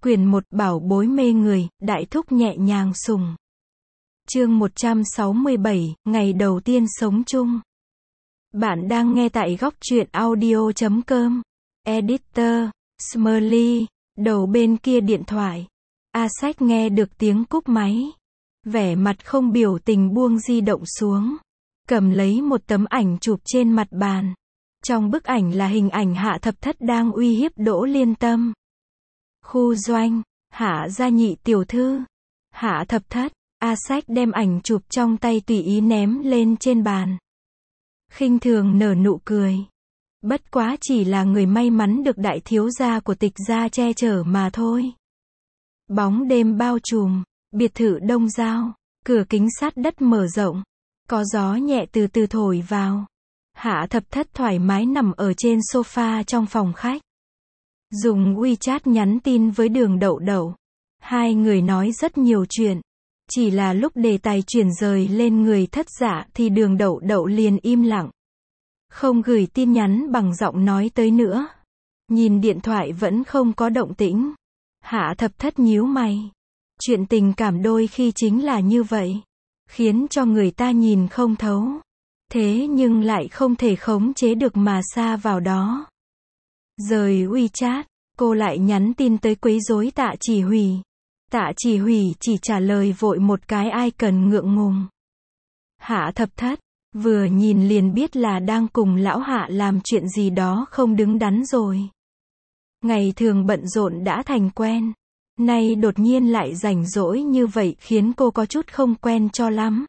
Quyển 1 Bảo bối mê người, đại thúc nhẹ nhàng sùng. Chương 167, ngày đầu tiên sống chung. Bạn đang nghe tại góc truyện audio.com. Editor, Smiley, đầu bên kia điện thoại. A Sách nghe được tiếng cúp máy. Vẻ mặt không biểu tình buông di động xuống. Cầm lấy một tấm ảnh chụp trên mặt bàn. Trong bức ảnh là hình ảnh Hạ Thập Thất đang uy hiếp Đỗ Liên Tâm. Khu doanh, Hạ gia nhị tiểu thư. Hạ Thập Thất, A Sách đem ảnh chụp trong tay tùy ý ném lên trên bàn. Khinh thường nở nụ cười. Bất quá chỉ là người may mắn được đại thiếu gia của Tịch gia che chở mà thôi. Bóng đêm bao trùm, biệt thự Đông Giao, cửa kính sát đất mở rộng. Có gió nhẹ từ từ thổi vào. Hạ Thập Thất thoải mái nằm ở trên sofa trong phòng khách. Dùng WeChat nhắn tin với Đường Đậu Đậu. Hai người nói rất nhiều chuyện. Chỉ là lúc đề tài chuyển rời lên người Thất Dạ thì Đường Đậu Đậu liền im lặng. Không gửi tin nhắn bằng giọng nói tới nữa. Nhìn điện thoại vẫn không có động tĩnh. Hạ Thập Thất nhíu mày. Chuyện tình cảm đôi khi chính là như vậy. Khiến cho người ta nhìn không thấu. Thế nhưng lại không thể khống chế được mà sa vào đó. Rời WeChat, cô lại nhắn tin tới quấy rối Tạ Chỉ Hủy. Tạ Chỉ Hủy chỉ trả lời vội một cái ai cần ngượng ngùng. Hạ Thập Thất, vừa nhìn liền biết là đang cùng lão Hạ làm chuyện gì đó không đứng đắn rồi. Ngày thường bận rộn đã thành quen. Nay đột nhiên lại rảnh rỗi như vậy khiến cô có chút không quen cho lắm.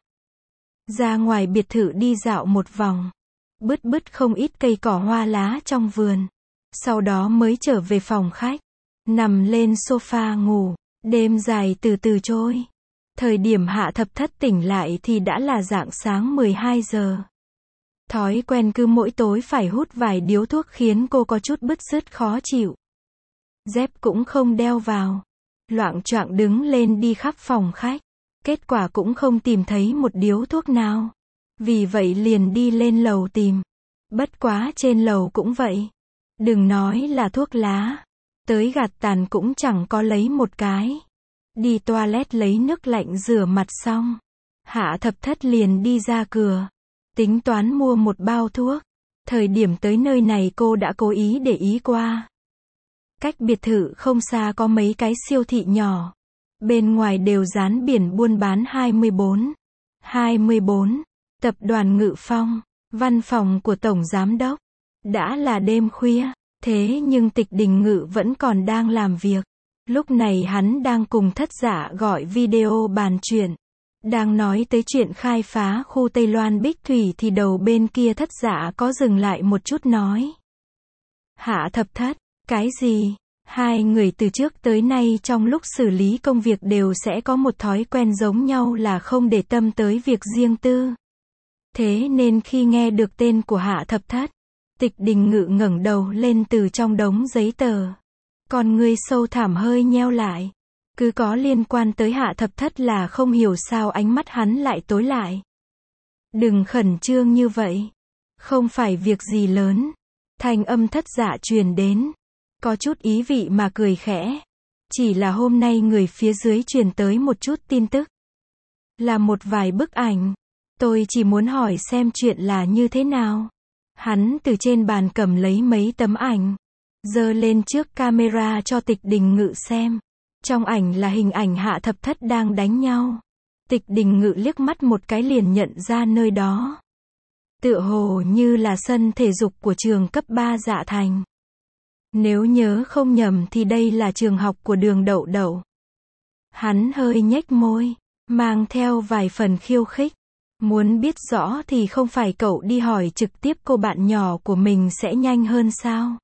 Ra ngoài biệt thự đi dạo một vòng. Bứt không ít cây cỏ hoa lá trong vườn. Sau đó mới trở về phòng khách. Nằm lên sofa ngủ. Đêm dài từ từ trôi. Thời điểm Hạ Thập Thất tỉnh lại thì đã là rạng sáng 12 giờ. Thói quen cứ mỗi tối phải hút vài điếu thuốc khiến cô có chút bứt rứt khó chịu. Dép cũng không đeo vào. Loạng choạng đứng lên đi khắp phòng khách. Kết quả cũng không tìm thấy một điếu thuốc nào. Vì vậy liền đi lên lầu tìm. Bất quá trên lầu cũng vậy. Đừng nói là thuốc lá. Tới gạt tàn cũng chẳng có lấy một cái. Đi toilet lấy nước lạnh rửa mặt xong. Hạ Thập Thất liền đi ra cửa. Tính toán mua một bao thuốc. Thời điểm tới nơi này cô đã cố ý để ý qua. Cách biệt thự không xa có mấy cái siêu thị nhỏ. Bên ngoài đều dán biển buôn bán 24. Tập đoàn Ngự Phong. Văn phòng của Tổng Giám Đốc. Đã là đêm khuya. Thế nhưng Tịch Đình Ngự vẫn còn đang làm việc. Lúc này hắn đang cùng Thất Dạ gọi video bàn chuyện. Đang nói tới chuyện khai phá khu Tây Loan Bích Thủy thì đầu bên kia Thất Dạ có dừng lại một chút nói. Hạ Thập Thất, cái gì? Hai người từ trước tới nay trong lúc xử lý công việc đều sẽ có một thói quen giống nhau là không để tâm tới việc riêng tư. Thế nên khi nghe được tên của Hạ Thập Thất, Tịch Đình Ngự ngẩng đầu lên từ trong đống giấy tờ. Con ngươi sâu thẳm hơi nheo lại. Cứ có liên quan tới Hạ Thập Thất là không hiểu sao ánh mắt hắn lại tối lại. Đừng khẩn trương như vậy. Không phải việc gì lớn. Thanh âm Thất Dạ truyền đến. Có chút ý vị mà cười khẽ. Chỉ là hôm nay người phía dưới truyền tới một chút tin tức. Là một vài bức ảnh. Tôi chỉ muốn hỏi xem chuyện là như thế nào. Hắn từ trên bàn cầm lấy mấy tấm ảnh. Giơ lên trước camera cho Tịch Đình Ngự xem. Trong ảnh là hình ảnh Hạ Thập Thất đang đánh nhau. Tịch Đình Ngự liếc mắt một cái liền nhận ra nơi đó. Tựa hồ như là sân thể dục của trường cấp 3 Dạ Thành. Nếu nhớ không nhầm thì đây là trường học của Đường Đậu Đậu. Hắn hơi nhếch môi, mang theo vài phần khiêu khích. Muốn biết rõ thì không phải cậu đi hỏi trực tiếp cô bạn nhỏ của mình sẽ nhanh hơn sao?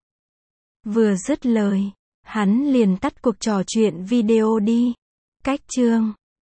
Vừa dứt lời, hắn liền tắt cuộc trò chuyện video đi. Cách chương